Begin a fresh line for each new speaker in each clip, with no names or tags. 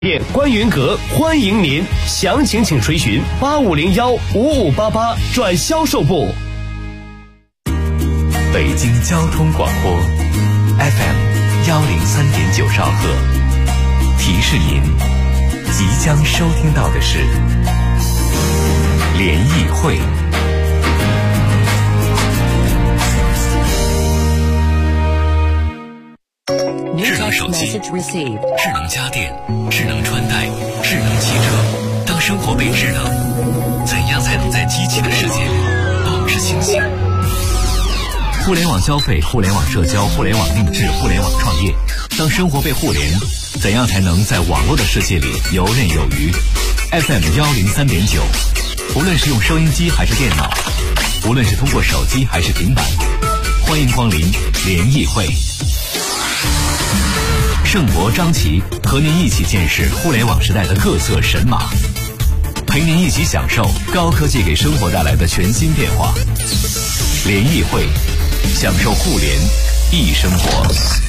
店关云阁欢迎您，详情请垂询85015588转销售部。
北京交通广播 FM103.9兆赫，提示您即将收听到的是联谊会。智能手机、智能家电、智能穿戴、智能汽车。当生活被智能，怎样才能在机器的世界里保持清醒？互联网消费、互联网社交、互联网定制、互联网创业。当生活被互联，怎样才能在网络的世界里游刃有余？ FM103.9，无论是用收音机还是电脑，无论是通过手机还是平板，欢迎光临联谊会。盛博、张琪和您一起见识互联网时代的各色神马，陪您一起享受高科技给生活带来的全新变化。联谊会，享受互联易生活。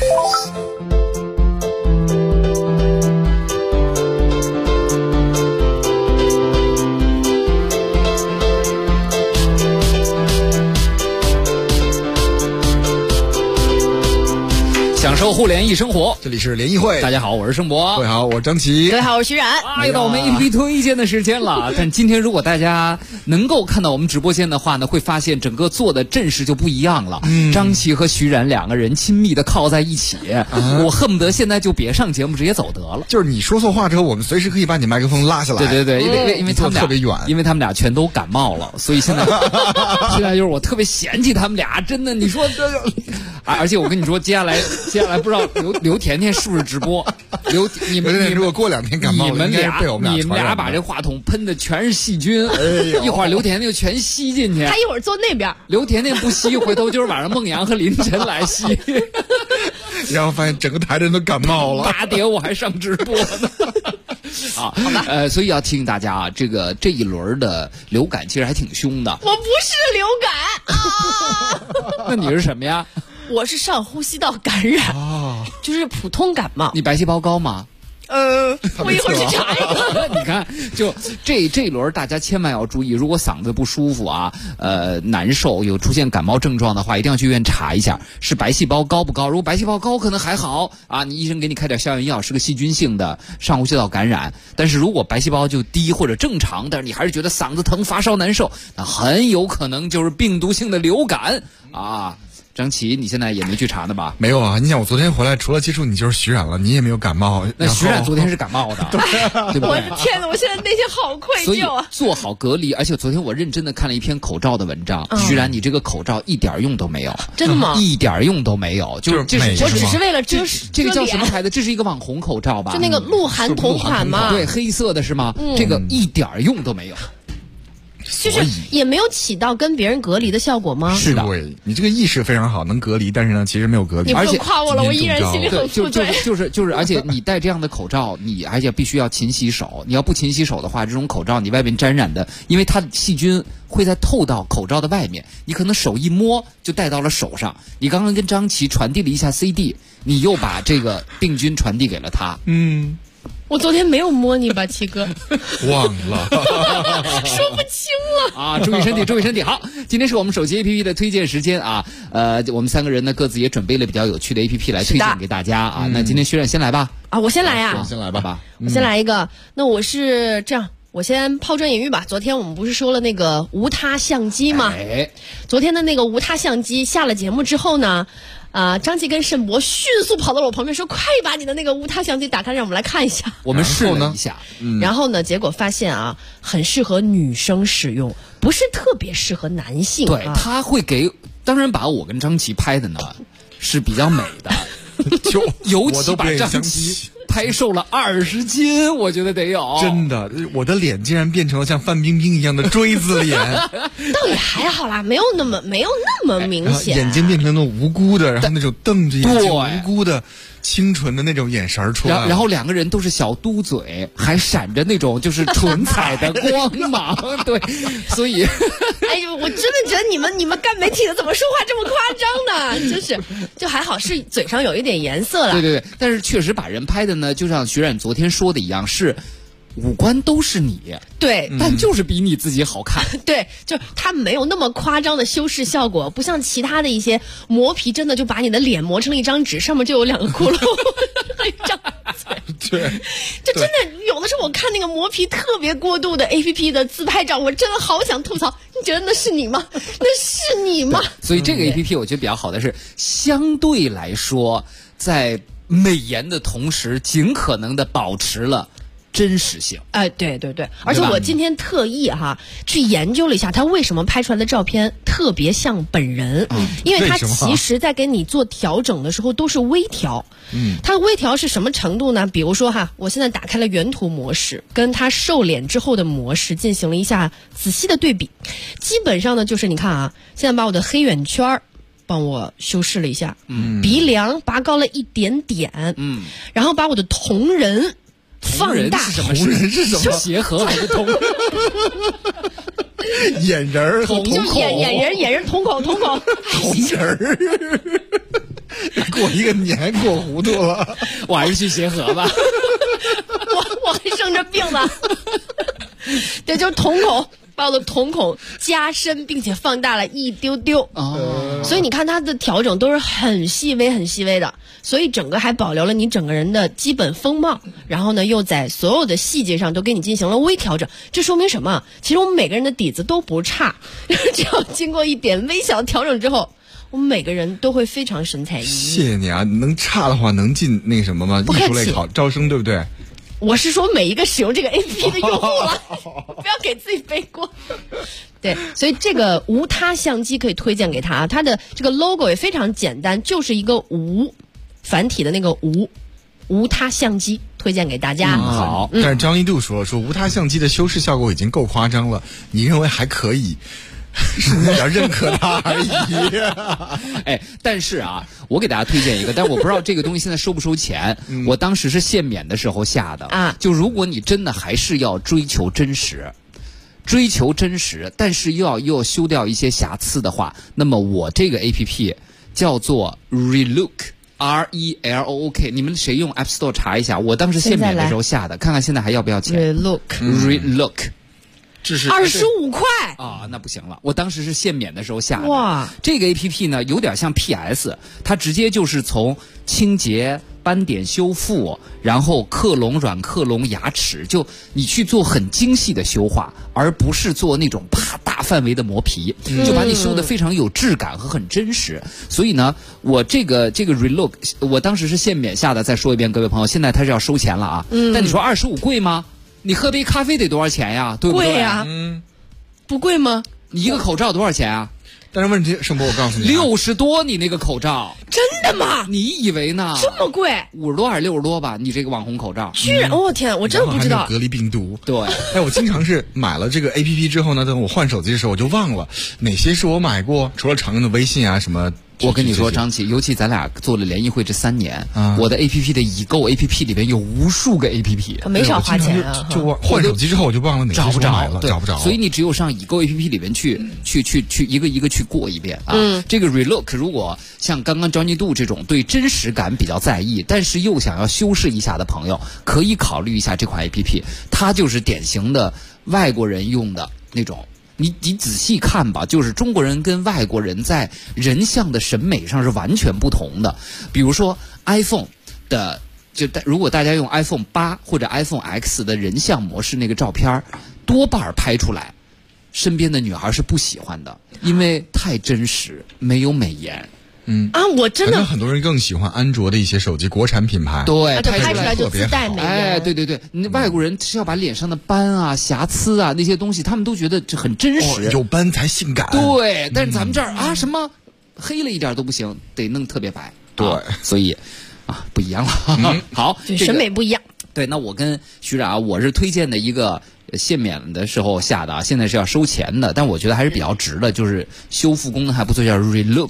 享受互联易生活，
这里是联谊会。
大家好，我是盛博。
各位好，我是张琪。
各位好，我是徐冉。
又到我们 APP 推荐的时间了。但今天如果大家能够看到我们直播间的话呢，会发现整个坐的阵势就不一样了。张琪和徐冉两个人亲密的靠在一起，我恨不得现在就别上节目，直接走得了。
就是你说错话之后，我们随时可以把你麦克风拉下来。
对对对，因为他们俩
特别远，
因为他们俩全都感冒了，所以现在就是我特别嫌弃他们俩，真的，你说这个。而且我跟你说，接下来不知道刘甜甜是不是直播？你们
如果过2天感冒了，
你们俩把
这
这话筒喷的全是细菌，一会儿刘甜甜就全吸进去。
他一会儿坐那边，
刘甜甜不吸，回头就是晚上孟阳和林晨来吸。
然后发现整个台的人都感冒了
8点我还上直播呢。啊，好吧，所以要提醒大家啊，这一轮的流感其实还挺凶的。
我不是流感啊，
那你是什么呀？
我是上呼吸道感染，就是普通感冒。
你白细胞高吗？
我一会儿去查一个。
你看，就这一轮大家千万要注意，如果嗓子不舒服啊，难受，有出现感冒症状的话，一定要去医院查一下是白细胞高不高。如果白细胞高可能还好啊，你医生给你开点消炎药，是个细菌性的上呼吸道感染。但是如果白细胞就低或者正常，但是你还是觉得嗓子疼、发烧难受，那很有可能就是病毒性的流感啊。张琪，你现在也没去查呢吧？
没有啊，你想我昨天回来，除了接触你就是徐冉了，你也没有感冒。
那徐冉昨天是感冒的，对不对？
我的天哪，我现在内心好愧疚啊！
做好隔离，而且昨天我认真的看了一篇口罩的文章，徐冉，你这个口罩一点用都没有，
真的吗？
一点用都没有，就是
我只是为了遮
这个叫什么牌子？这是一个网红口罩吧？
就那个鹿晗同款嘛？
对，黑色的是吗？这个一点用都没有。
就是也没有起到跟别人隔离的效果吗？
是的，
对，你这个意识非常好，能隔离，但是呢，其实没有隔离。
你不用夸我了，我依然心里很负罪。
就是，而且你戴这样的口罩，你而且必须要勤洗手。你要不勤洗手的话，这种口罩你外面沾染的，因为它的细菌会再透到口罩的外面，你可能手一摸就带到了手上。你刚刚跟张琪传递了一下 CD， 你又把这个病菌传递给了他。
我昨天没有摸你吧，七哥？
忘了，
说不清了
啊！注意身体，注意身体。好，今天是我们手机 APP 的推荐时间啊。我们3个人呢各自也准备了比较有趣的 APP 来推荐给大家啊。那今天徐冉先来吧。
啊，我先来呀。
先来吧。
我先来一个。那我是这样。我先抛砖引玉吧。昨天我们不是说了那个无他相机吗？昨天的那个无他相机下了节目之后呢，张琪跟沈博迅速跑到了我旁边说：“快把你的那个无他相机打开，让我们来看一下。”
我们试了一下，
然后呢，结果发现啊，很适合女生使用，不是特别适合男性。
对，他会给，当然把我跟张琪拍的呢是比较美的，就尤其把张琪拍瘦了20斤，我觉得得有。
真的，我的脸竟然变成了像范冰冰一样的锥子脸。
倒也还好啦，没有那么明显。
眼睛变成那种无辜的，然后那种瞪着眼睛无辜的清纯的那种眼神出来。
然后2个人都是小嘟嘴，还闪着那种就是唇彩的光芒。对，所以
哎， 哎呦，我真的觉得你们干媒体的怎么说话这么夸张呢？真是，就还好是嘴上有一点颜色了。
对对对，但是确实把人拍的呢，就像徐冉昨天说的一样，是五官都是你，
对，
但就是比你自己好看。
对，就它没有那么夸张的修饰效果，不像其他的一些磨皮，真的就把你的脸磨成了一张纸，上面就有2个窟窿，一张嘴。
对，
就真的有的时候我看那个磨皮特别过度的 APP 的自拍照，我真的好想吐槽，你觉得那是你吗？那是你吗？
所以这个 APP 我觉得比较好的是，相对来说，在美颜的同时，尽可能的保持了真实性。
对对对，而且我今天特意去研究了一下，他为什么拍出来的照片特别像本人，因为他其实在给你做调整的时候都是微调。它的微调是什么程度呢？比如说我现在打开了原图模式，跟他瘦脸之后的模式进行了一下仔细的对比。基本上呢，就是你看现在把我的黑眼圈帮我修饰了一下，鼻梁拔高了一点点，然后把我的瞳仁放大。
瞳仁是什么？协和还是瞳？
眼仁儿和瞳孔，
眼仁瞳孔，瞳
仁儿。过一个年过糊涂了，
我还是去协和吧。
我还生着病呢。对，就是瞳孔，把我的瞳孔加深并且放大了一丢丢。所以你看它的调整都是很细微很细微的，所以整个还保留了你整个人的基本风貌，然后呢又在所有的细节上都给你进行了微调整。这说明什么？其实我们每个人的底子都不差，只要经过一点微小调整之后，我们每个人都会非常神采奕奕。
谢谢你啊！能差的话能进那个什么吗？艺术类招生对不对？
我是说每一个使用这个 APP 的用户了，不要给自己背锅。对，所以这个无他相机可以推荐给他，它的这个 logo 也非常简单，就是一个无，繁体的那个无他相机，推荐给大家。
好，
但是张一度说无他相机的修饰效果已经够夸张了，你认为还可以？是你要认可他而已。
但是我给大家推荐一个，但我不知道这个东西现在收不收钱。我当时是限免的时候下的就如果你真的还是要追求真实，但是又要修掉一些瑕疵的话，那么我这个 APP 叫做 Relook。RELOOK， 你们谁用 App Store 查一下？我当时限免的时候下的，看看现在还要不要钱。Relook。
这是
25块
那不行了。我当时是限免的时候下的。
哇，
这个 APP 呢有点像 PS， 它直接就是从清洁、斑点修复，然后克隆、软克隆牙齿，就你去做很精细的修化，而不是做那种大范围的磨皮，就把你修得非常有质感和很真实。所以呢，我这个 Relook， 我当时是限免下的。再说一遍，各位朋友，现在它是要收钱了但你说25贵吗？你喝杯咖啡得多少钱呀？对不对？
贵呀，不贵吗？
你一个口罩多少钱啊？
但是问题，盛博，我告诉你
，60多，你那个口罩，
真的吗？
你以为呢？
这么贵
？50多还是60多吧？你这个网红口罩，
居然，天，我真的不知道。
隔离病毒，
对。
我经常是买了这个 APP 之后呢，等我换手机的时候，我就忘了哪些是我买过，除了常用的微信什么。
我跟你说，张琪，尤其咱俩做了联谊会这3年，我的 APP 的已购 APP 里边有无数个 APP，
没少花钱
就换手机之后我就忘了哪些是我买了，找不着。
所以你只有上已购 APP 里边去一个一个去过一遍这个 Relook 如果像刚刚 Johnny 度这种对真实感比较在意，但是又想要修饰一下的朋友，可以考虑一下这款 APP， 它就是典型的外国人用的那种。你仔细看吧，就是中国人跟外国人在人像的审美上是完全不同的。比如说 iPhone 的，如果大家用 iPhone 8或者 iPhone X 的人像模式那个照片，多半拍出来，身边的女孩是不喜欢的，因为太真实，没有美颜。
我真的
很多人更喜欢安卓的一些手机，国产品牌，
对，
拍出来就自带美颜。
对，那外国人是要把脸上的斑瑕疵那些东西，他们都觉得这很真实，
有斑才性感。
对，但是咱们这儿什么黑了一点都不行，得弄特别白。
对，
所以不一样了。好，
审美不一样。
对，那我跟徐冉我是推荐的一个限免的时候下的现在是要收钱的，但我觉得还是比较值的，就是修复功能还不错，叫 Relook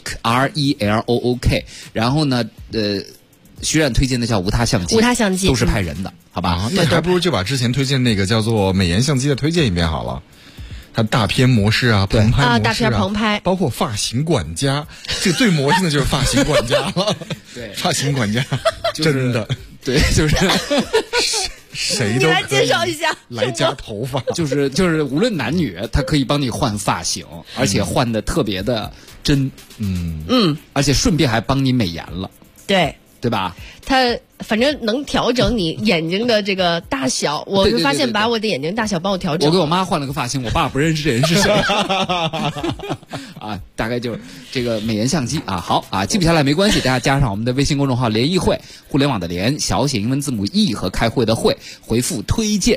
RELOOK。然后呢，徐冉推荐的叫无他相机，都是拍人的，好吧？
那还不如就把之前推荐那个叫做美颜相机的推荐一遍好了。 它大片模式啊，棚拍模式啊，
大片棚拍，
包括发型管家，这个最魔性的就是发型管家了。
对，
发型管家，真的，
对，就是
谁都
你来介绍一下，
来夹头发，
就是无论男女，他可以帮你换发型，而且换的特别的真，而且顺便还帮你美颜了，对吧？
他反正能调整你眼睛的这个大小，我就发现把我的眼睛大小帮我调整。
我给我妈换了个发型，我爸不认识这人是谁啊，大概就是这个美颜相机啊。好啊，记不下来没关系，大家加上我们的微信公众号联谊会，互联网的联，小写英文字母 E 和开会的会，回复推荐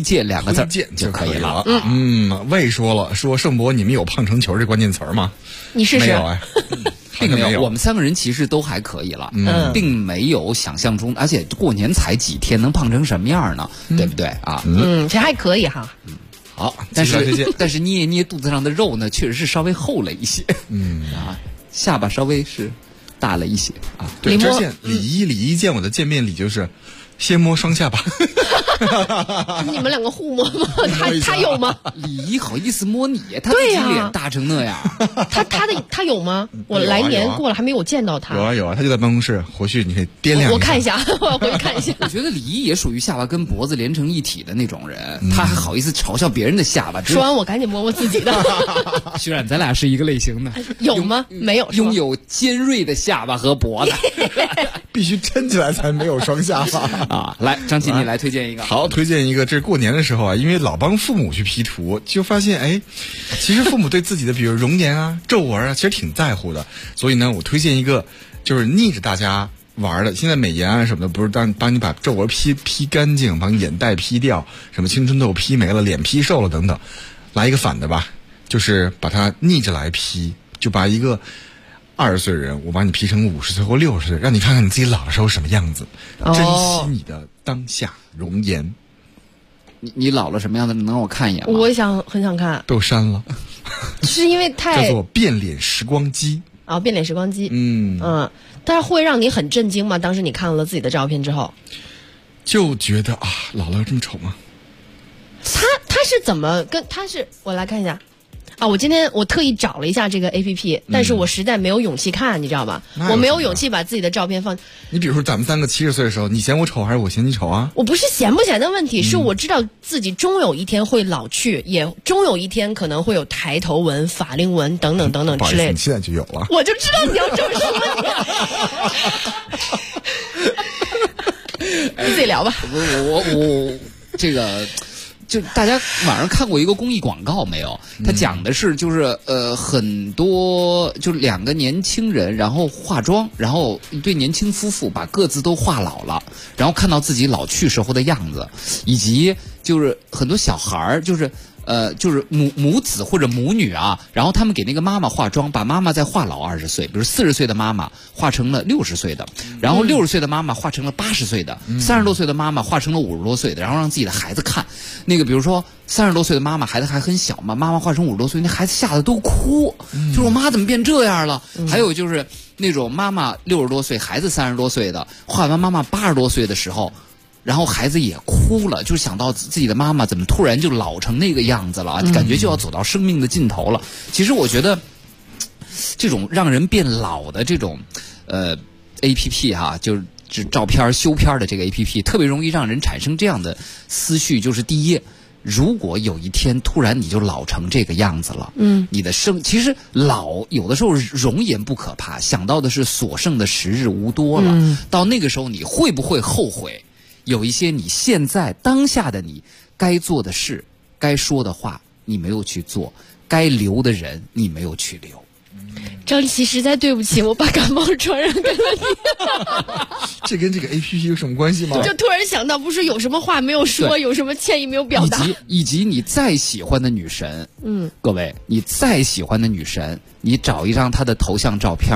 2个字就可以了。
魏说了，说盛博你们有胖成球这关键词吗？
你试试。
没有哎。
并没有，我们3个人其实都还可以了，并没有想象中，而且过年才几天，能胖成什么样呢？对不对啊？
这还可以哈。
好，但是捏捏肚子上的肉呢，确实是稍微厚了一些，下巴稍微是大了一些啊。
对，之前李一见我的见面礼就是先摸双下巴。
你们两个互摸吗？他有吗？
李一好意思摸你？他自己脸大成那样。
他有吗？我来年过了还没有见到他。
有啊，他就在办公室，回去你可以掂量一下。
我看一下，我要回去看一下。
我觉得李一也属于下巴跟脖子连成一体的那种人，他还好意思嘲笑别人的下巴。
说完我赶紧摸摸自己的。
徐冉，咱俩是一个类型的。
有吗？没有。
拥有尖锐的下巴和脖子，
必须抻起来才没有双下巴
啊！来，张琪，你来推荐一个。
好，推荐一个。这是过年的时候啊，因为老帮父母去 P 图，就发现其实父母对自己的比如容颜啊、皱纹啊，其实挺在乎的。所以呢，我推荐一个就是逆着大家玩的。现在美颜啊什么的，不是帮你把皱纹 P 干净，把眼袋 P 掉，什么青春痘 P 没了，脸 P 瘦了等等。来一个反的吧，就是把它逆着来 P，就把一个20岁的人，我把你 P 成50岁或60岁，让你看看你自己老的时候什么样子，珍惜你的当下容颜。
你老了什么样子？能让我看一眼吗？
我很想看。
被我删了，
是因为
叫做变脸时光机
啊，变脸时光机。但是会让你很震惊吗？当时你看了自己的照片之后，
就觉得啊，老了这么丑吗？
他是怎么跟他是？我来看一下。啊，我今天我特意找了一下这个 APP，但是我实在没有勇气看，你知道吗？我没有勇气把自己的照片放。
你比如说咱们3个70岁的时候，你嫌我丑还是我嫌你丑啊？
我不是嫌不嫌的问题，是我知道自己终有一天会老去，也终有一天可能会有抬头纹、法令纹等等等等之类的。
你现在就有了，
我就知道你要这么说你自己聊吧。
我这个。就大家网上看过一个公益广告没有？他讲的是就是很多就是2个年轻人，然后化妆，然后一对年轻夫妇把各自都化老了，然后看到自己老去时候的样子，以及就是很多小孩儿就是母子或者母女啊，然后他们给那个妈妈化妆，把妈妈再化老20岁，比如40岁的妈妈化成了60岁的，然后60岁的妈妈化成了80岁的，30多岁的妈妈化成了50多岁的，然后让自己的孩子看。那个比如说30多岁的妈妈，孩子还很小嘛，妈妈化成50多岁，那孩子吓得都哭，就是我妈怎么变这样了？还有就是那种妈妈60多岁，孩子30多岁的，化完妈妈80多岁的时候。然后孩子也哭了，就想到自己的妈妈怎么突然就老成那个样子了，感觉就要走到生命的尽头了。其实我觉得，这种让人变老的这种APP 哈，就是照片修片的这个 APP， 特别容易让人产生这样的思绪，就是第一，如果有一天突然你就老成这个样子了，你的其实老有的时候容颜不可怕，想到的是所剩的时日无多了，到那个时候你会不会后悔？有一些你现在当下的你该做的事、该说的话你没有去做，该留的人你没有去留。
张琪，实在对不起，我把感冒传染给了你。
这跟这个 APP 有什么关系吗？
就突然想到，不是有什么话没有说，有什么歉意没有表达，
以及你再喜欢的女神，各位，你再喜欢的女神，你找一张她的头像照片，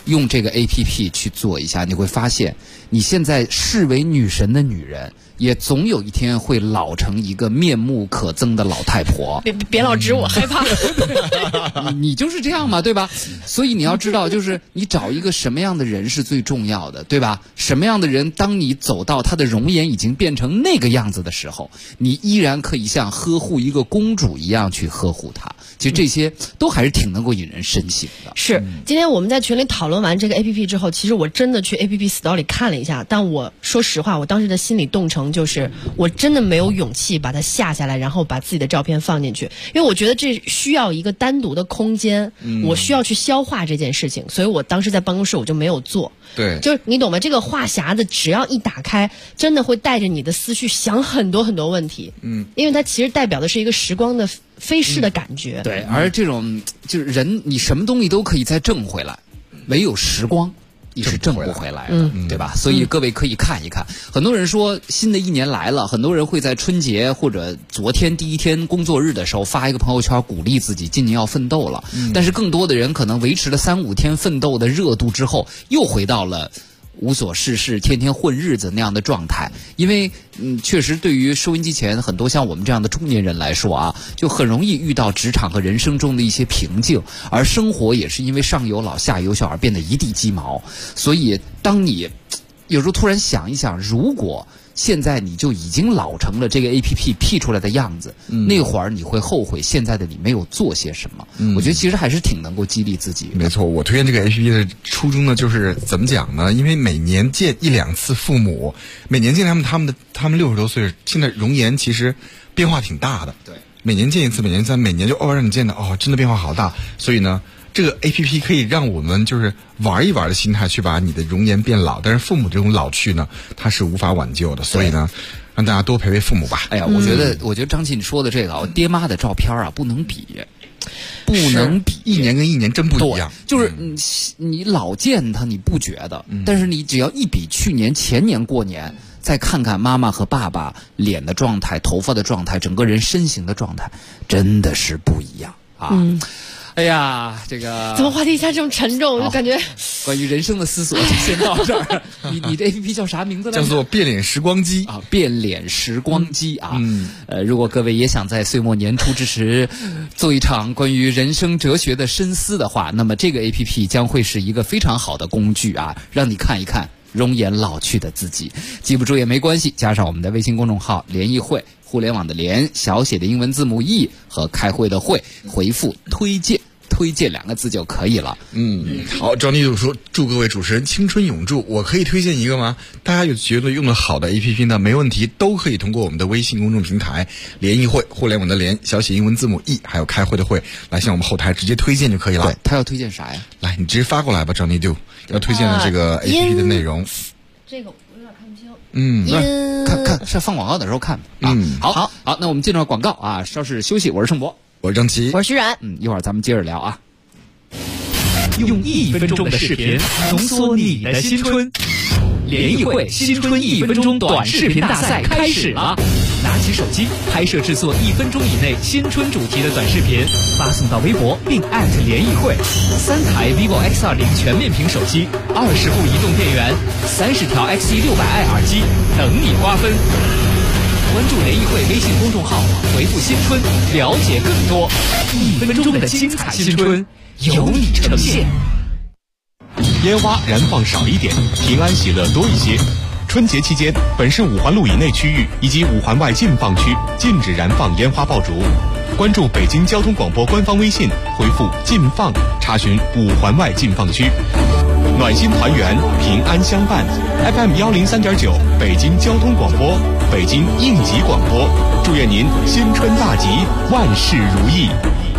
用这个 APP 去做一下，你会发现你现在视为女神的女人，也总有一天会老成一个面目可憎的老太婆。
别老指我，害怕。
你就是这样嘛，对吧？所以你要知道，就是你找一个什么样的人是最重要的，对吧？什么样的人，当你走到他的容颜已经变成那个样子的时候，你依然可以像呵护一个公主一样去呵护她。其实这些都还是挺能够引人深省的。
是，今天我们在群里讨论完这个 APP 之后，其实我真的去 APP Store 里看了一下，但我说实话，我当时的心理动程就是，我真的没有勇气把它下下来，然后把自己的照片放进去，因为我觉得这需要一个单独的空间，我需要去消化这件事情，所以我当时在办公室我就没有做。
对，
就是你懂吗？这个话匣子只要一打开，真的会带着你的思绪想很多很多问题。因为它其实代表的是一个时光的飞逝的感觉。
对，而这种就是人，你什么东西都可以再挣回来，唯有时光你是挣不回来的，对吧？所以各位可以看一看。很多人说新的一年来了，很多人会在春节或者昨天第一天工作日的时候发一个朋友圈鼓励自己今年要奋斗了。但是更多的人可能维持了3-5天奋斗的热度之后，又回到了无所事事、天天混日子那样的状态。因为确实对于收音机前很多像我们这样的中年人来说啊，就很容易遇到职场和人生中的一些瓶颈，而生活也是因为上有老下有小而变得一地鸡毛。所以当你有时候突然想一想，如果现在你就已经老成了这个 APP P 出来的样子，那会儿你会后悔现在的你没有做些什么。我觉得其实还是挺能够激励自己的。
没错，我推荐这个 APP 的初衷呢，就是怎么讲呢？因为每年见1-2次父母，每年见他们60多岁，现在容颜其实变化挺大的。
对，
每年见一次，每年就偶尔让你见的真的变化好大。所以呢，这个 APP 可以让我们就是玩一玩的心态去把你的容颜变老，但是父母这种老去呢，它是无法挽救的。所以呢，让大家多陪陪父母吧。
哎呀，我觉得张琪你说的这个爹妈的照片啊，不能比，不能比，
一年跟一年真不一样。
就是你老见他你不觉得，但是你只要一比去年前年过年，再看看妈妈和爸爸脸的状态、头发的状态、整个人身形的状态，真的是不一样啊。哎呀，这个
怎么话题一下这么沉重？我就感觉
关于人生的思索就先到这儿。你的 APP 叫啥名字来着？
叫做变脸时光机
啊，变脸时光机啊。如果各位也想在岁末年初之时做一场关于人生哲学的深思的话，那么这个 APP 将会是一个非常好的工具啊，让你看一看容颜老去的自己。记不住也没关系，加上我们的微信公众号联谊会，互联网的联，小写的英文字母 E 和开会的会，回复推荐2个字就可以了。
好，赵妮就说祝各位主持人青春永驻。我可以推荐一个吗？大家有觉得用的好的 APP 呢？没问题，都可以通过我们的微信公众平台联谊会，互联网的联，小写英文字母 E， 还有开会的会，来向我们后台直接推荐就可以了。
对，他要推荐啥呀？
来，你直接发过来吧，赵妮就要推荐的这个 APP 的内容。
这个我有点看不清。
看是放广告的时候看啊。好，那我们进入广告啊，稍事休息。我是盛博，
我是张琪，
我是徐冉。
一会儿咱们接着聊啊。
用1分钟的视频浓缩你的新春，联谊会新春1分钟短视频大赛开始了！拿起手机拍摄制作1分钟以内新春主题的短视频，发送到微博并联谊会。3台 vivo X20全面屏手机，20部移动电源，30条 XE600i 耳机等你瓜分。关注联谊会微信公众号，回复新春了解更多。1分钟的精彩新春由你呈现。
烟花燃放少一点，平安喜乐多一些。春节期间，本市5环路以内区域以及5环外禁放区禁止燃放烟花爆竹。关注北京交通广播官方微信，回复“禁放”查询5环外禁放区。暖心团圆，平安相伴。FM 103.9，北京交通广播，北京应急广播，祝愿您新春大吉，万事如意。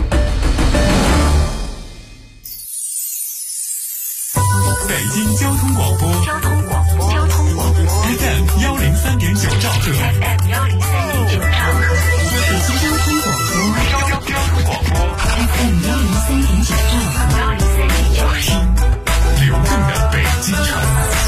北京交通广播FM 103.9兆赫，北京交通广播FM 103.9兆赫，流动的北京城。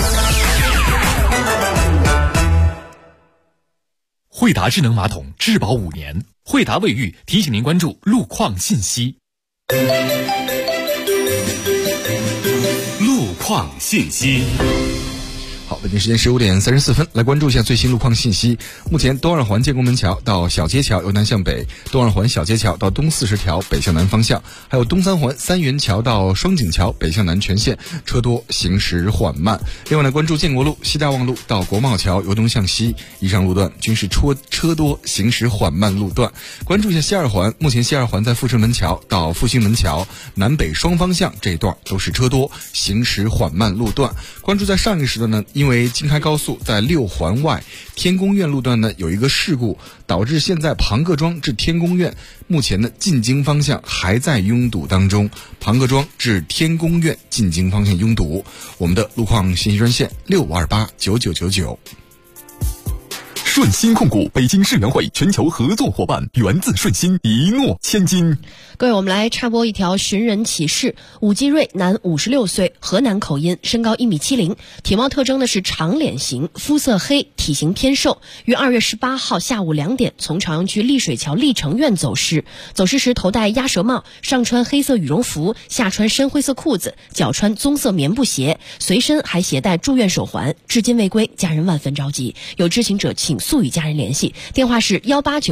惠达智能马桶质保5年，惠达卫浴提醒您关注路况信息。路况信息。
好，北京时间15点34分，来关注一下最新路况信息。目前东二环建功门桥到小街桥由南向北，东二环小街桥到东40条北向南方向，还有东三环三元桥到双井桥北向南全线车多，行驶缓慢。另外来关注建国路西大望路到国贸桥由东向西，以上路段均是车多，行驶缓慢路段。关注一下西二环，目前西二环在富顺门桥到复兴门桥南北双方向这一段都是车多，行驶缓慢路段。关注在上一个时段呢，因为京开高速在6环外天宫苑路段呢有一个事故，导致现在庞各庄至天宫苑目前呢进京方向还在拥堵当中，庞各庄至天宫苑进京方向拥堵。我们的路况信息专线65289999。
顺鑫控股北京世园会全球合作伙伴，源自顺鑫，一诺千金。
各位，我们来插播一条寻人启事。武继瑞，男，56岁，河南口音，身高1.70米，体貌特征呢是长脸型，肤色黑，体型偏瘦。于2月18号下午2点从朝阳区丽水桥丽城苑走失。走失时头戴鸭舌帽，上穿黑色羽绒服，下穿深灰色裤子，脚穿棕色棉布鞋，随身还携带住院手环，至今未归，家人万分着急。有知情者请速与家人联系，电话是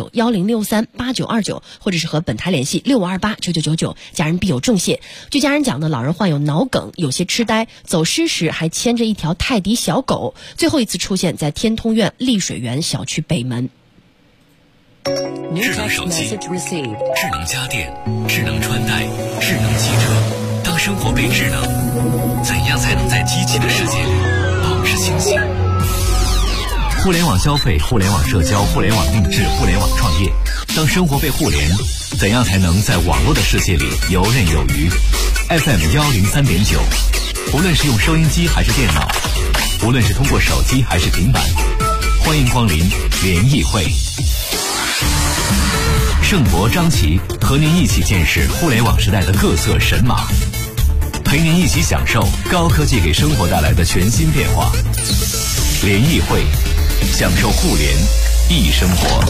18910638929，或者是和本台联系65289999，家人必有重谢。据家人讲呢，老人患有脑梗，有些痴呆，走失时还牵着一条泰迪小狗，最后一次出现在天通苑丽水园小区北门。
智能手机、智能家电、智能穿戴、智能汽车，当生活被智能，怎样才能在机器的世界里保持清醒？互联网消费、互联网社交、互联网定制、互联网创业，当生活被互联，怎样才能在网络的世界里游刃有余？ FM 103.9，无论是用收音机还是电脑，无论是通过手机还是平板，欢迎光临联谊会。盛博、张琪和您一起见识互联网时代的各色神马，陪您一起享受高科技给生活带来的全新变化。联谊会，享受互联易生活。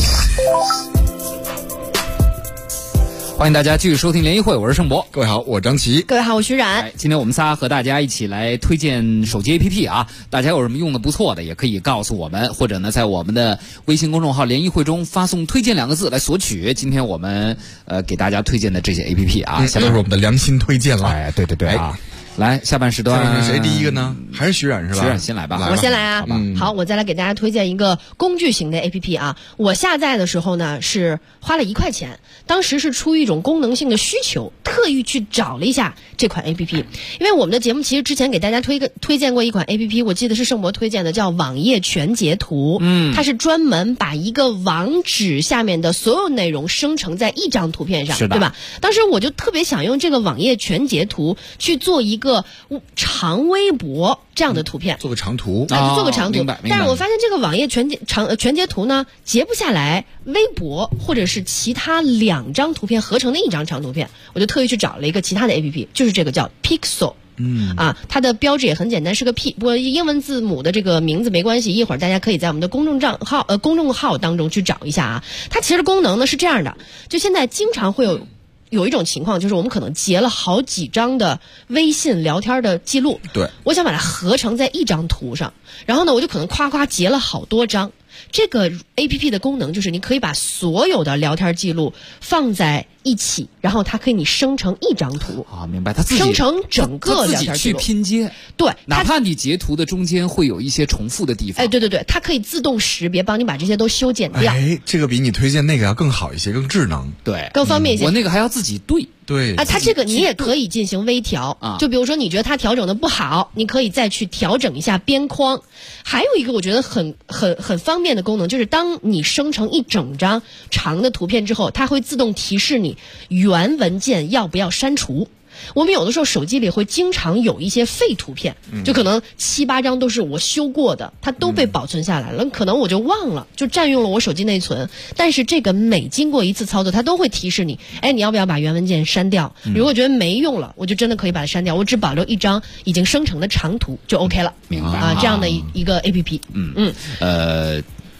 欢迎大家继续收听联谊会，我是盛博。
各位好，我张琪。
各位好，我徐冉。
今天我们仨和大家一起来推荐手机 APP 啊，大家有什么用的不错的，也可以告诉我们，或者呢在我们的微信公众号联谊会中发送推荐2个字来索取。今天我们给大家推荐的这些 APP 啊，
下面是我们的良心推荐了。
哎，对对对啊。来，下半时段
谁第一个呢？还是徐冉是吧？
徐冉先来吧。
我先来啊。好，我再来给大家推荐一个工具型的 APP 啊。我下载的时候呢是花了1块钱，当时是出于一种功能性的需求，特意去找了一下这款 APP。因为我们的节目其实之前给大家推荐过一款 APP， 我记得是盛博推荐的，叫网页全截图。它是专门把一个网址下面的所有内容生成在一张图片上，对吧？当时我就特别想用这个网页全截图去做一个长微博这样的图片，
做个长图
就做个长图。
明白。
但是我发现这个网页全截图呢，截不下来微博或者是其他2张图片合成的一张长图片，我就特意去找了一个其他的 APP， 就是这个叫 Pixel。它的标志也很简单，是个 P， 不过英文字母的这个名字没关系，一会儿大家可以在我们的公众号当中去找一下啊。它其实功能呢是这样的，就现在经常会有一种情况，就是我们可能截了好几张的微信聊天的记录，
对，
我想把它合成在一张图上，然后呢我就可能夸截了好多张。这个 APP 的功能就是你可以把所有的聊天记录放在一起，然后它可以你生成一张图
啊，明白？它自己
生成整个聊天记录，
去拼接，
对，
哪怕你截图的中间会有一些重复的地方，
哎，对对对，它可以自动识别，帮你把这些都修剪掉。
哎，这个比你推荐那个要更好一些，更智能，
对，
更方便一些。
我那个还要自己对。
对
啊，它这个你也可以进行微调啊，就比如说你觉得它调整的不好，你可以再去调整一下边框。还有一个我觉得很方便的功能，就是当你生成一整张长的图片之后，它会自动提示你原文件要不要删除。我们有的时候手机里会经常有一些废图片，就可能7、8张都是我修过的，它都被保存下来了，可能我就忘了，就占用了我手机内存。但是这个每经过一次操作，它都会提示你，哎，你要不要把原文件删掉？如果觉得没用了，我就真的可以把它删掉，我只保留一张已经生成的长图就 OK 了。
明白
啊，这样的一个 APP。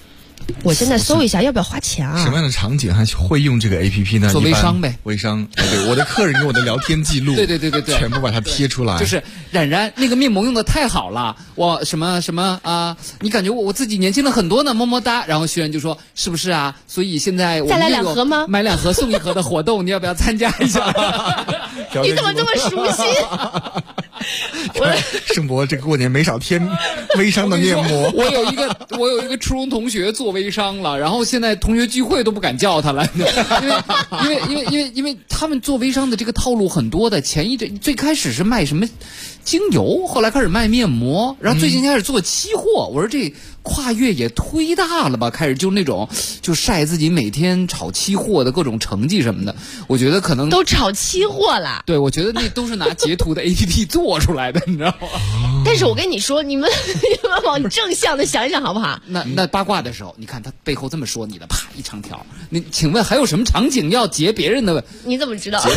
我现在搜一下，要不要花钱啊？
什么样的场景还会用这个 APP 呢？
做微商呗，
微商。对，我的客人给我的聊天记录，
对，
全部把它贴出来。
就是冉冉那个面膜用的太好了，我什么啊，你感觉我自己年轻了很多呢，么么哒。然后徐然就说是不是啊？所以现在我们
再来2盒吗？
买2盒送1盒的活动，你要不要参加一下？
你怎么这么熟悉？
盛博这个过年没少添微商的面膜。
我有一个初中同学做微商了，然后现在同学聚会都不敢叫他了，因为他们做微商的这个套路很多的。最开始是卖什么精油，后来开始卖面膜，然后最近开始做期货。我说这跨越也忒大了吧？开始就那种就晒自己每天炒期货的各种成绩什么的。我觉得可能
都炒期货了。
对，我觉得那都是拿截图的 APP 做出来的，你知道吗？
但是我跟你说，你们往正向的想一想好不好？
那八卦的时候，你看他背后这么说你的，啪一长条。你请问还有什么场景要截别人的？
你怎么知道？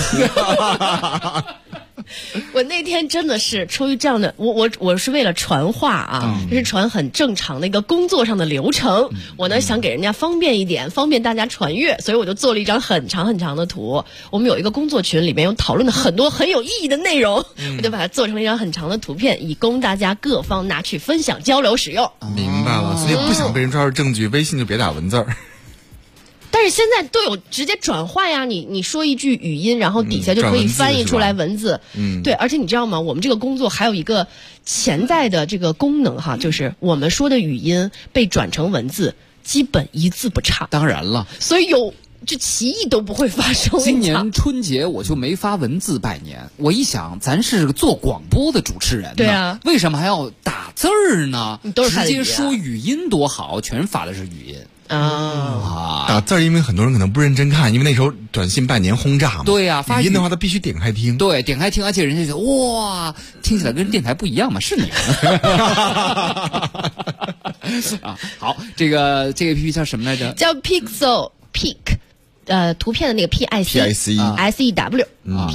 我那天真的是出于这样的，我是为了传话啊，这是传很正常的一个工作上的流程。我呢想给人家方便一点，方便大家传阅，所以我就做了一张很长很长的图。我们有一个工作群，里面有讨论的很多很有意义的内容，我就把它做成了一张很长的图片，以供大家各方拿去分享交流使用。
明白了，所以不想被人抓住证据，微信就别打文字儿。
但是现在都有直接转换呀，你说一句语音，然后底下就可以翻译出来文字。对，而且你知道吗？我们这个工作还有一个潜在的这个功能哈，就是我们说的语音被转成文字，基本一字不差。
当然了，
所以这奇异都不会发生。
今年春节我就没发文字拜年，我一想，咱是做广播的主持人，
对啊，
为什么还要打字儿呢？
你都是
直接说语音多好，全发的是语音。
打字儿，因为很多人可能不认真看，因为那时候短信拜年轰炸嘛。
对呀，
语音的话他必须点开听。
对，点开听，而且人家觉得哇，听起来跟电台不一样嘛，是你啊。好，这个 APP 叫什么来着？
叫 Pixel Pic。图片的那个 PICSEW，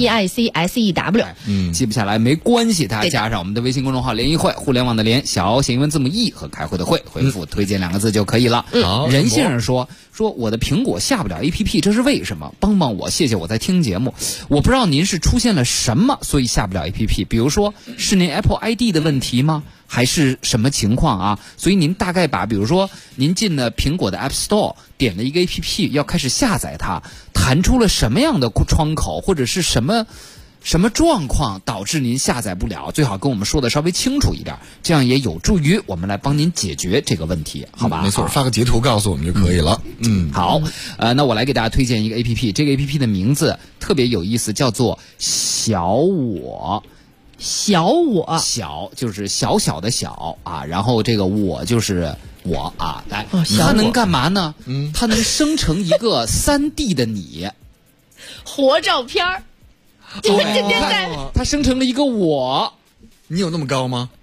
记不下来没关系，大家加上我们的微信公众号联谊会，互联网的联，小写英文字母 E 和开会的会，回复推荐2个字就可以了。任先生说我的苹果下不了 APP， 这是为什么？帮帮我，谢谢我在听节目。我不知道您是出现了什么，所以下不了 APP。比如说是您 Apple ID 的问题吗？还是什么情况啊？所以您大概比如说您进了苹果的 App Store， 点了一个 APP 要开始下载它，弹出了什么样的窗口，或者是什么状况导致您下载不了？最好跟我们说的稍微清楚一点，这样也有助于我们来帮您解决这个问题，好吧？
没错，发个截图告诉我们就可以了。
好，那我来给大家推荐一个 APP， 这个 APP 的名字特别有意思，叫做小我。
小
就是小小的小啊，然后这个我就是我啊，来，它能干嘛呢？它能生成一个3D 的你，
活照片儿。
它生成了一个我，
你有那么高吗？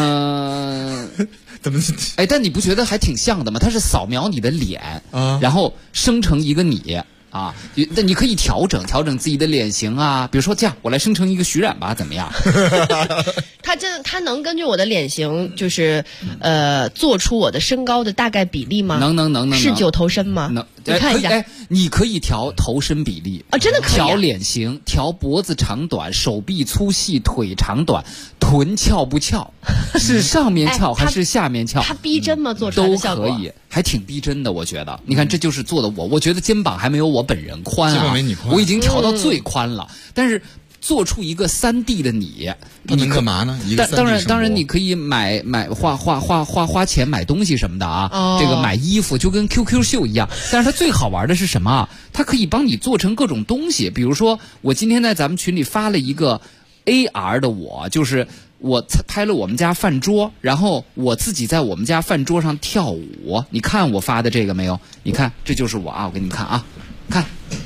怎么？
但你不觉得还挺像的吗？它是扫描你的脸，然后生成一个你。啊，那你可以调整自己的脸型啊，比如说这样，我来生成一个徐冉吧，怎么样？
他能根据我的脸型，就是做出我的身高的大概比例吗？
能
是9头身吗？
能，
你看一下，
你可以调头身比例
啊，真的可以
调脸型，调脖子长短，手臂粗细，腿长短，臀翘不翘，是上面翘还是下面翘？
它逼真吗？做出来的效果
都可以。还挺逼真的，我觉得。你看，这就是做的我觉得肩膀还没有我本人宽啊，
肩膀没你宽，
我已经调到最宽了。但是做出一个3D 的你
能干嘛呢？
当然，你可以买花钱买东西什么的啊。这个买衣服就跟 QQ 秀一样。但是它最好玩的是什么？它可以帮你做成各种东西。比如说，我今天在咱们群里发了一个 AR 的我，就是我拍了我们家饭桌，然后我自己在我们家饭桌上跳舞。你看我发的这个没有？你看，这就是我啊！我给你们看啊，看。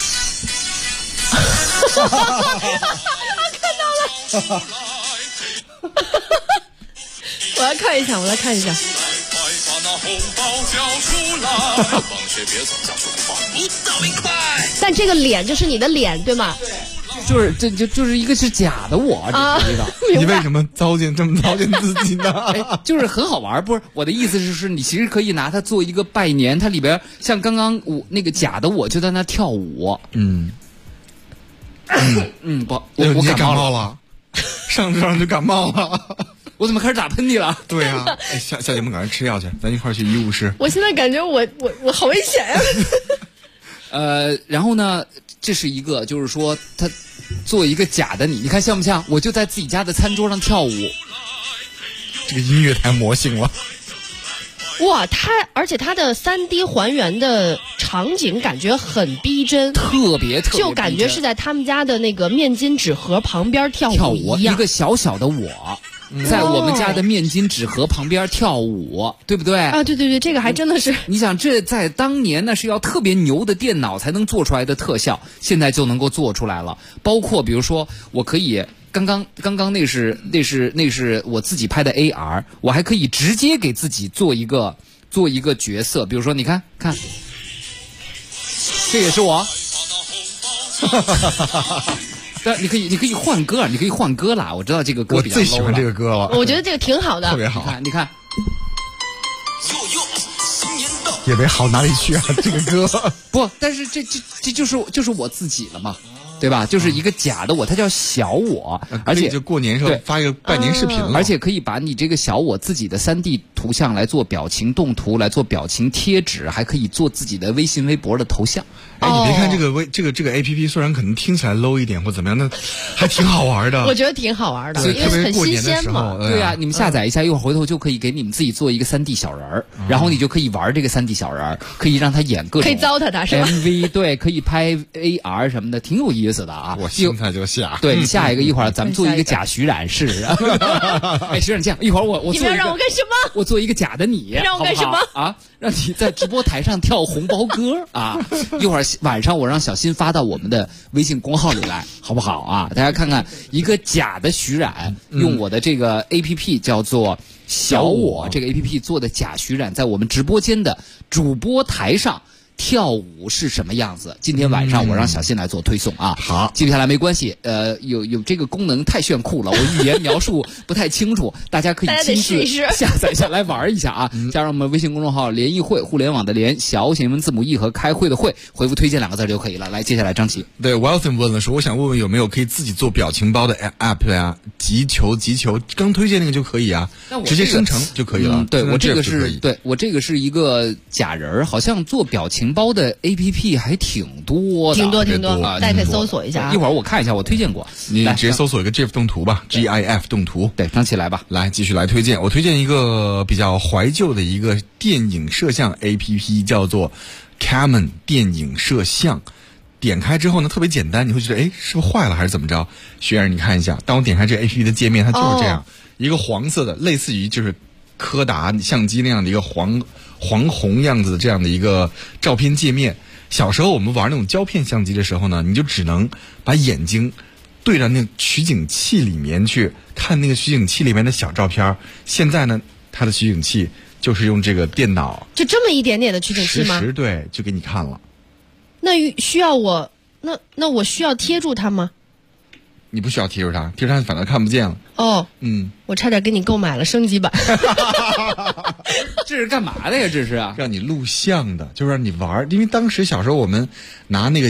看到了。我来看一下。但这个脸就是你的脸，对吗？
就是就是一个是假的我，这个。
你为什么这么糟践自己呢？
就是很好玩，不是我的意思是你其实可以拿它做一个拜年，它里边像刚刚那个假的我就在那跳舞。不，我
感冒了，上就感冒了。
我怎么开始打喷嚏了？
对啊，下节目赶快吃药去，咱一块儿去医务室。
我现在感觉我好危险呀。
然后呢，这是一个，就是说他做一个假的你看像不像？我就在自己家的餐桌上跳舞。
这个音乐太魔性了。
哇，而且它的3D 还原的场景感觉很逼真，
特别
就感觉是在他们家的那个面巾纸盒旁边跳舞一样，
一个小小的我。在我们家的面巾纸盒旁边跳舞，对不对？
啊，对，这个还真的是。
你想，这在当年呢是要特别牛的电脑才能做出来的特效，现在就能够做出来了。包括比如说，我可以刚刚那是我自己拍的 AR， 我还可以直接给自己做一个角色，比如说你看，这也是我。但你可以换歌，你可以换歌啦。我知道这个歌比较 low 了。
我最喜欢这个歌了。
我觉得这个挺好的，
特别好。
你看，
也没好哪里去啊，这个歌。
不，但是这就是我自己了嘛。对吧？就是一个假的我，它叫小我，而且
就过年时候发一个拜年视频了，
而且可以把你这个小我自己的3D 图像来做表情动图，来做表情贴纸，还可以做自己的微信、微博的头像。
哎，你别看这个 APP 虽然可能听起来 low 一点或怎么样，那还挺好玩的。
我觉得挺好玩的，
所以特别是过年的时候，
对啊，你们下载一下，一会儿回头就可以给你们自己做一个3D 小人儿，然后你就可以玩这个3D 小人儿，可以让他演各种，
可以糟蹋他是吧
？MV 对，可以拍 AR 什么的，挺有意思的啊。
我现在就下。
对你下一个，一会儿咱们做一个假徐冉试试。哎，徐冉这样，一会儿我
你们让我干什么？
我做一个假的你，
让我干什么
啊？让你在直播台上跳红包歌啊！一会儿晚上我让小新发到我们的微信公号里来，好不好啊？大家看看一个假的徐冉，用我的这个 APP 叫做小我，这个 APP 做的假徐冉，在我们直播间的主播台上跳舞是什么样子？今天晚上我让小新来做推送啊。
好，
记不下来没关系。有这个功能太炫酷了，我语言描述不太清楚，大家可以亲自下载下来玩一下啊。加上我们微信公众号联谊会，互联网的联，小写文字母 E 和开会的会，回复推荐2个字就可以了。来，接下来张琪。
对 ，Wilson 问了说，我想问问有没有可以自己做表情包的 app 呀？急求，刚推荐那个就可以啊，直接生成就可以了。
对我这个是一个假人儿，好像做表情包的 APP 还挺多的，
挺多，大家可以搜索一下。
一会儿我看一下，我推荐过。
你直接搜索一个 GIF 动图吧 ，GIF 动图。
对，张琪来吧，
来继续来推荐。我推荐一个比较怀旧的一个电影摄像 APP， 叫做 Canon 电影摄像。点开之后呢，特别简单，你会觉得哎，是不是坏了还是怎么着？学儿，你看一下，当我点开这个 APP 的界面，它就是这样，一个黄色的，类似于就是柯达相机那样的一个黄红样子的这样的一个照片界面。小时候我们玩那种胶片相机的时候呢，你就只能把眼睛对着那个取景器里面去看那个取景器里面的小照片。现在呢，它的取景器就是用这个电脑，
就这么一点点的取景器吗？
对，就给你看了。
那需要我那我需要贴住它吗？
你不需要贴住它，贴住它反而看不见了。
哦，我差点给你购买了升级版。
这是干嘛的呀？这是啊，
让你录像的，就是让你玩。因为当时小时候我们拿那个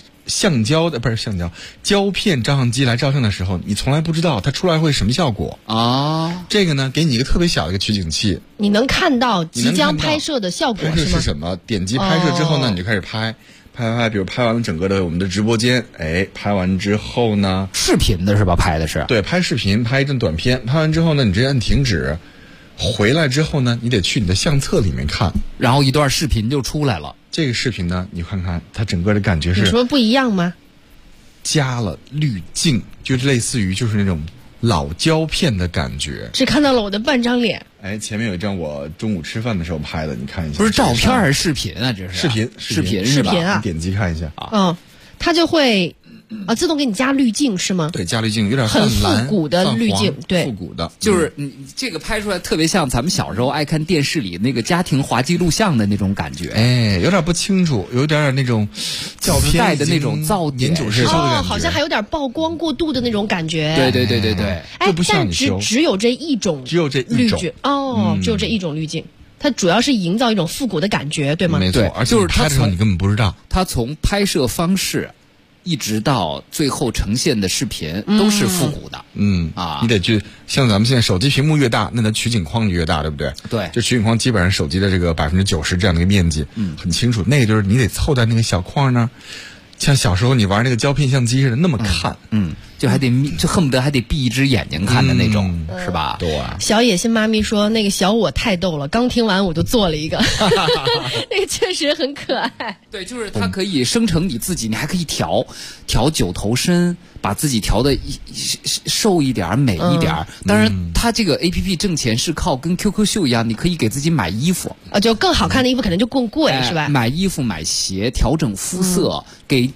胶片照相机来照相的时候，你从来不知道它出来会什么效果啊。这个呢，给你一个特别小的一个取景器，
你能看到即将拍摄的效果是吗？
拍摄是什么？点击拍摄之后呢，你就开始拍，比如拍完了整个的我们的直播间，拍完之后呢，
视频的是吧？拍的是
对，拍视频，拍一阵短片，拍完之后呢，你直接按停止。回来之后呢，你得去你的相册里面看，
然后一段视频就出来了。
这个视频呢，你看看它整个的感觉是，
你说不一样吗？
加了滤镜，就是类似于就是那种老胶片的感觉。
只看到了我的半张脸。
前面有一张我中午吃饭的时候拍的，你看一下。
不是照片还是视频啊？这是
视频是吧？
啊，
你点击看一下
它就会啊，自动给你加滤镜是吗？
对，加滤镜有点泛
很
蓝、
复古的滤镜，对，
复古的，
就是你这个拍出来特别像咱们小时候爱看电视里那个家庭滑稽录像的那种感觉。
哎，有点不清楚，有点那种照片
带的那种噪点
年久失修的感觉，
好像还有点曝光过度的那种感觉。
对，
哎，
不需要
但
你修
只有这一种，
只有这一种
滤镜哦，只有这一种滤镜。它主要是营造一种复古的感觉，对吗？
没错，
对
而且
就是
拍的时候你根本不知道，
它从拍摄方式一直到最后呈现的视频都是复古的。
你得去像咱们现在手机屏幕越大，那它取景框就越大，对不对？
对，
就取景框基本上手机的这个90%这样的一个面积，很清楚。那个就是你得凑在那个小框那儿，像小时候你玩那个胶片相机似的那么看，
就还得就恨不得还得闭一只眼睛看的那种，是吧？
对。
小野心妈咪说那个小我太逗了，刚听完我就做了一个，那个确实很可爱。
对，就是它可以生成你自己，你还可以调九头身，把自己调的瘦一点、美一点。当然，它这个 APP 挣钱是靠跟 QQ 秀一样，你可以给自己买衣服
就更好看的衣服可能就更贵，是吧？
买衣服、买鞋，调整肤色，给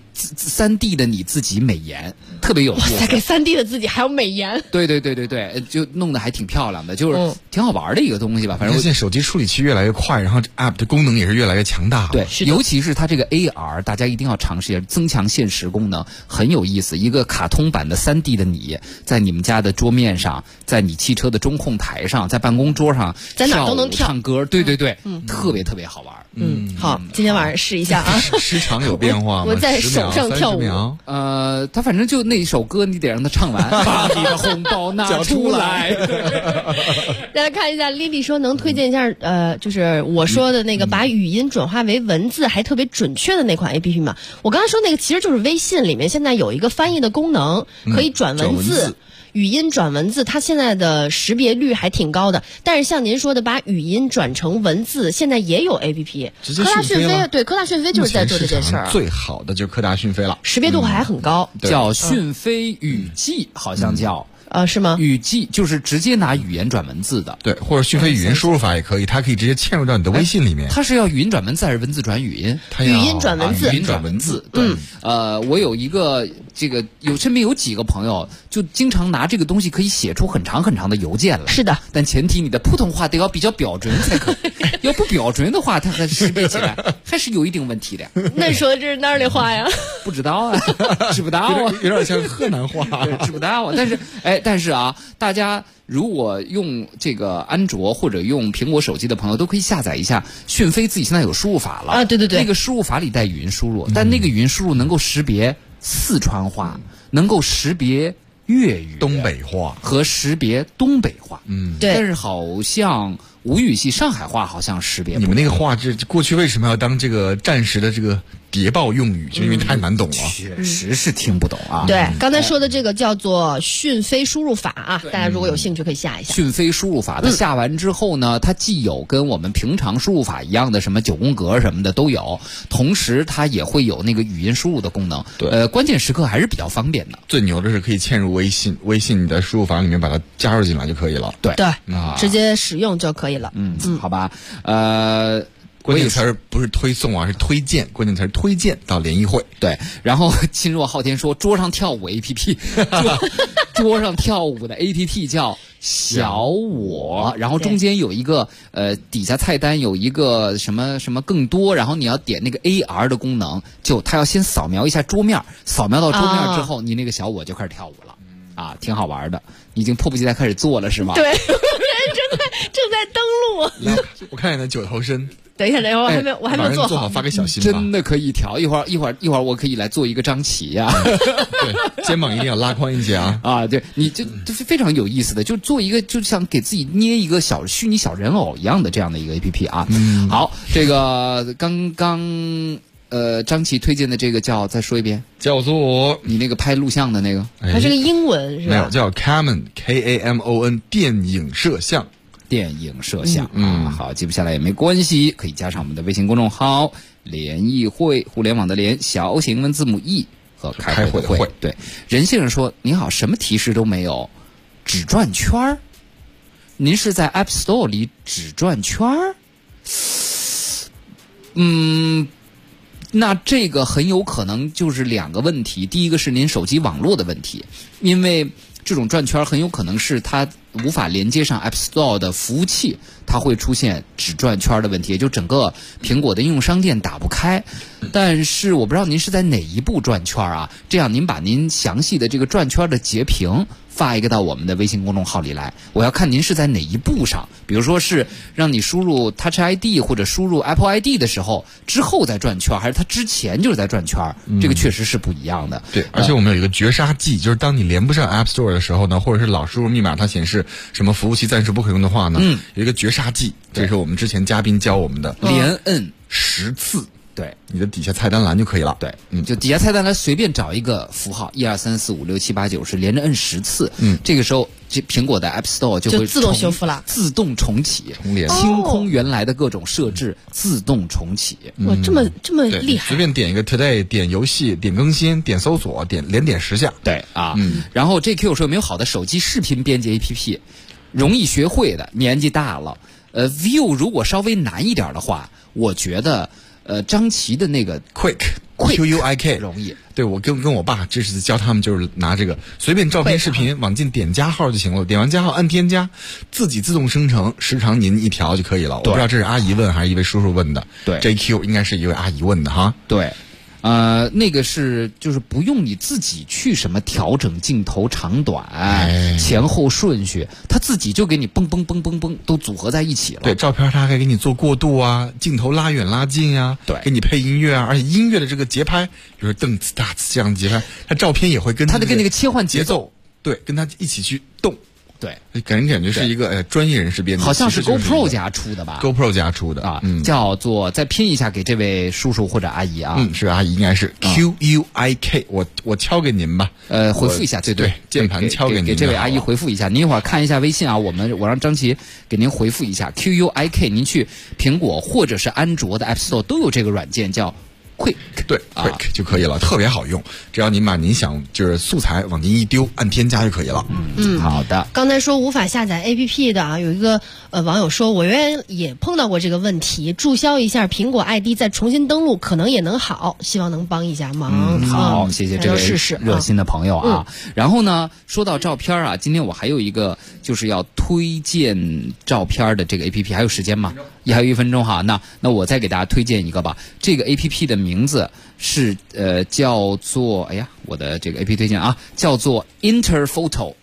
3D 的你自己美颜，特别有意思。
哇塞，给3D 的自己还有美颜。
对，就弄得还挺漂亮的，就是挺好玩的一个东西吧。反正
现在手机处理器越来越快，然后 App 的功能也是越来越强大。
对，尤其是它这个 AR， 大家一定要尝试一下，增强现实功能很有意思。一个卡通版的3D 的你，在你们家的桌面上，在你汽车的中控台上，在办公桌上，
在哪都能跳
唱歌。对，特别好玩。
好，今天晚上试一下啊。
时长有变化吗？
我在手上跳舞。
他反正就那首歌，你得让他唱完，把你的红包拿出来。
大家看一下 Lily 说能推荐一下就是我说的那个把语音转化为文字还特别准确的那款 APP 嘛。我刚才说那个其实就是微信里面现在有一个翻译的功能，可以转文字。语音转文字，它现在的识别率还挺高的。但是像您说的，把语音转成文字，现在也有 APP。
科
大讯飞，对，科大讯飞就是在做这件事儿。
最好的就是科大讯飞了，
识别度还很高，
叫讯飞语记，好像叫。
是吗？
语记就是直接拿语言转文字的，
对，或者讯飞语音输入法也可以，它可以直接嵌入到你的微信里面。
它是要语音转文字还是文字转语音？
语音转文字，
语音转文字。对，我有一个身边有几个朋友，就经常拿这个东西可以写出很长很长的邮件来。
是的，
但前提你的普通话得要比较标准才可以，要不标准的话，它还识别起来还是有一定问题的。
那你说的这是哪儿的话呀？
不知道啊，知不到啊，
有点像河南话，
知不到啊。但是啊，大家如果用这个安卓或者用苹果手机的朋友，都可以下载一下讯飞，自己现在有输入法了
啊。对，
那个输入法里带语音输入，但那个语音输入能够识别四川话，能够识别粤语、
东北话
和识别东北话。
对。
但是好像吴语系上海话好像识别不了。
你们那个话，这过去为什么要当这个战时的这个谍报用语？就因为太难懂了，
确实是听不懂啊。
对，刚才说的这个叫做讯飞输入法啊，大家如果有兴趣可以下一下。
讯飞输入法，它下完之后呢，它既有跟我们平常输入法一样的什么9宫格什么的都有，同时它也会有那个语音输入的功能。
对，
关键时刻还是比较方便的。
最牛的是可以嵌入微信你的输入法里面把它加入进来就可以了。
对，直接使用就可以了。
好吧，
关键词儿不是推送啊，是推荐。关键词儿推荐到联谊会。
对，然后亲若昊天说桌上跳舞 APP， 桌上跳舞的 APP 叫小我，然后中间有一个底下菜单有一个什么什么更多，然后你要点那个 AR 的功能，就它要先扫描一下桌面，扫描到桌面之后，你那个小我就开始跳舞了。挺好玩的，你已经迫不及待开始做了是吗？
对，正在登录。
来，我看你的9头身。
等一下，我还没有
做好，发给小新吧。
真的可以调，一会儿我可以来做一个张琪呀。
对，肩膀一定要拉宽一些啊。
对，你这非常有意思的，就做一个就像给自己捏一个虚拟小人偶一样的这样的一个 APP 啊。好，这个刚刚。张琪推荐的这个再说一遍，
叫做
你那个拍录像的那个，
它是个英文是吧？
没有，叫 Camon KAMON 电影摄像。
好，记不下来也没关系，可以加上我们的微信公众号联谊会，互联网的联，小写英文字母 E 和开会的会。对，任先生说您好，什么提示都没有，只转圈儿。您是在 App Store 里只转圈儿？ 那这个很有可能就是2个问题，第一个是您手机网络的问题，因为这种转圈很有可能是它无法连接上 App Store 的服务器，它会出现只转圈的问题，也就整个苹果的应用商店打不开。但是我不知道您是在哪一步转圈啊？这样您把您详细的这个转圈的截屏发一个到我们的微信公众号里来，我要看您是在哪一步上。比如说是让你输入 Touch ID 或者输入 Apple ID 的时候之后再转圈，还是它之前就是在转圈，这个确实是不一样的。
对，而且我们有一个绝杀技，就是当你连不上 App Store 的时候呢，或者是老输入密码它显示什么服务器暂时不可用的话呢，有一个绝杀技，这是我们之前嘉宾教我们的，
连摁
10次。
对，
你的底下菜单栏就可以了。
对，就底下菜单栏随便找一个符号，1、2、3、4、5、6、7、8、9，是连着摁10次。这个时候，这苹果的 App Store 就会
自动修复了，
自动重启，
重连，
清空原来的各种设置，自动重启。
哇，这么厉害！
随便点一个 Today， 点游戏，点更新，点搜索，连点10下。
对啊，然后 JQ 说有没有好的手机视频编辑 APP， 容易学会的，年纪大了。View 如果稍微难一点的话，我觉得。张琪的那个
Quick
容易，
对，我跟我爸这是教他们，就是拿这个随便照片视频往进点加号就行了，点完加号按添加，自己自动生成，时长您一调就可以了。我不知道这是阿姨问还是一位叔叔问的。对 ，JQ 应该是一位阿姨问的哈。
对。那个是就是不用你自己去什么调整镜头长短、前后顺序，它自己就给你嘣都组合在一起了。
对，照片它还给你做过渡啊，镜头拉远拉近啊，
对，
给你配音乐啊，而且音乐的这个节拍，比如说噔呲哒呲这样的节拍，它照片也会跟
它的跟那个切换
节奏，对，跟它一起去动。
对，
感觉是一个专业人士编的，
好像是 GoPro 家出的吧
？GoPro 家出的
啊，叫做再拼一下给这位叔叔或者阿姨啊，
是阿姨，应该是 QUIK， 我敲给您吧，
回复一下，对，
键盘敲给您，
给这位阿姨回复一下。您一会儿看一下微信啊，我让张琪给您回复一下 QUIK， 您去苹果或者是安卓的 App Store 都有这个软件叫。Quick
对 Quick 就可以了，特别好用。只要您把您想就是素材往进一丢，按添加就可以了。
好的。
刚才说无法下载 APP 的啊，有一个网友说，我原来也碰到过这个问题，注销一下苹果 ID 再重新登录，可能也能好，希望能帮一下忙。
好，谢谢这位热心的朋友啊。然后呢，说到照片啊，今天我还有一个就是要推荐照片的这个 APP， 还有时间吗？也还有1分钟哈，那我再给大家推荐一个吧。这个 APP 的名字是叫做我的这个 APP 推荐啊，叫做 Interphoto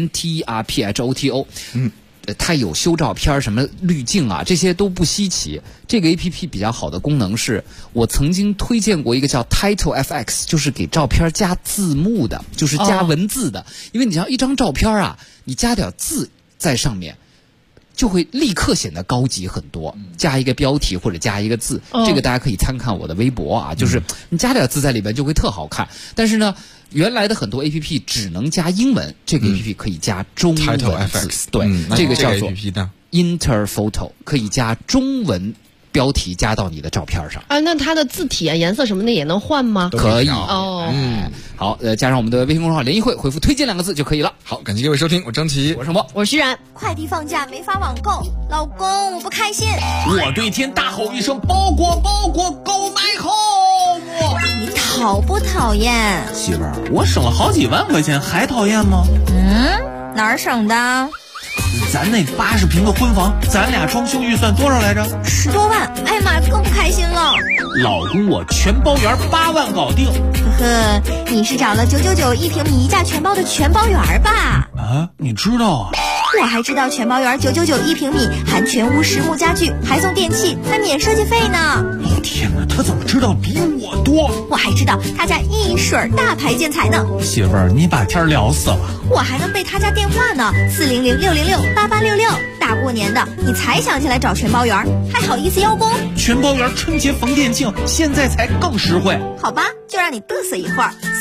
INTERPHOTO。它有修照片什么滤镜啊，这些都不稀奇。这个 APP 比较好的功能是，我曾经推荐过一个叫 TitleFX， 就是给照片加字幕的，就是加文字的。因为你像一张照片啊，你加点字在上面。就会立刻显得高级很多，加一个标题或者加一个字，这个大家可以参看我的微博啊，就是你加点字在里边就会特好看。但是呢，原来的很多 APP 只能加英文，这个 APP 可以加中文字，对，这个叫做 Interphoto， 可以加中文标题加到你的照片上
啊。那它的字体啊、颜色什么的也能换吗？
可以
哦。
好，加上我们的微信公众号联谊会，回复推荐2个字就可以了。
好，感谢各位收听，我张琪，
我是莫，
我是然。
快递放假没法网购，老公我不开心。
我对天大吼一声，包裹购买后。
你讨不讨厌？
媳妇儿，我省了好几万块钱，还讨厌吗？
哪儿省的？
咱那80平的婚房，咱俩装修预算多少来着
？10多万。哎呀妈，更不开心了。
老公，我全包圆8万搞定。
呵呵，你是找了999一平米1价全包的全包圆吧？
啊，你知道啊？
我还知道全包圆999一平米，含全屋实木家具，还送电器，还免设计费呢。
老天哪，他怎么知道比我多？
我还知道他家一水大牌建材呢。
媳妇儿，你把天聊死了。
我还能背他家电话呢，400-606-8866。大过年的，你才想起来找全包圆，还好意思邀功？
全包圆春节逢店庆，现在才更实惠。
好吧，就让你嘚瑟一会儿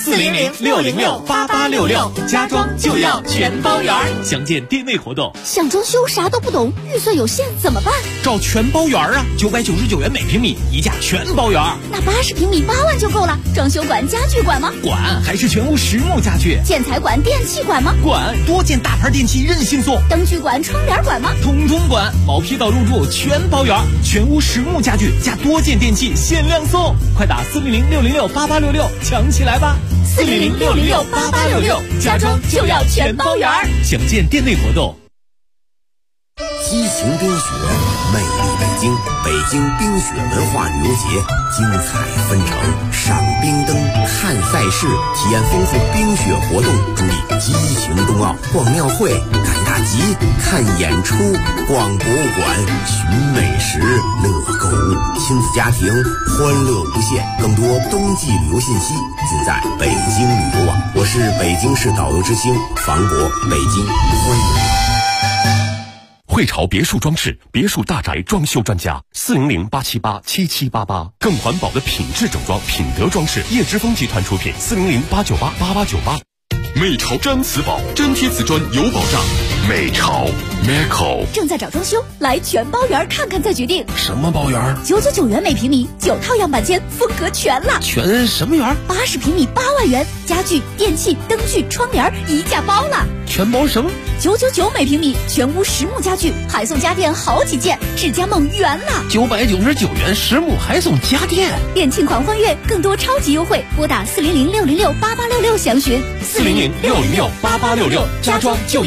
400-606-8866，家装就要全包圆。详见店内活动。
想装修啥都不懂，预算有限怎么办？
找全包圆啊，999元每平米，一价全包圆。
那80平米8万就够了。装修管、家具管吗？
管，还是全屋实木家具。
建材管、电器管吗？
管，多件大牌电器任性送。
灯具管、窗帘管吗？
统统管，毛坯到入住全包圆，全屋实木家具加多件电器限量送。快打400-606-8866抢起来吧！400-606-8866，家装就要全包圆。详见店内活动。
激情冰雪，魅力北京，北京冰雪文化旅游节精彩纷呈，赏冰灯、看赛事，体验丰富冰雪活动，注意激情冬奥，逛庙会、赶大集、看演出、逛博物馆、寻美食、乐购物，亲子家庭欢乐无限。更多冬季旅游信息尽在北京旅游网。我是北京市导游之星房博，北京欢迎你。
汇潮别墅装饰，别墅大宅装修专家，400-878-7788，更环保的品质整装，品德装饰，叶之峰集团出品，400-898-8898。美潮毡瓷宝，粘贴瓷砖有保障。美潮 Meco
正在找装修，来全包圆看看再决定。
什么包圆
？999元每平米，9套样板间，风格全了。
全什么圆
？80平米8万元，家具、电器、灯具、窗帘一价包了。
全包什么
？999每平米，全屋实木家具，还送家电好几件，智家梦圆了。
999元实木还送家电，
店庆款欢悦，更多超级优惠，拨打400-606-8866详询。
400-606-8866，家装就要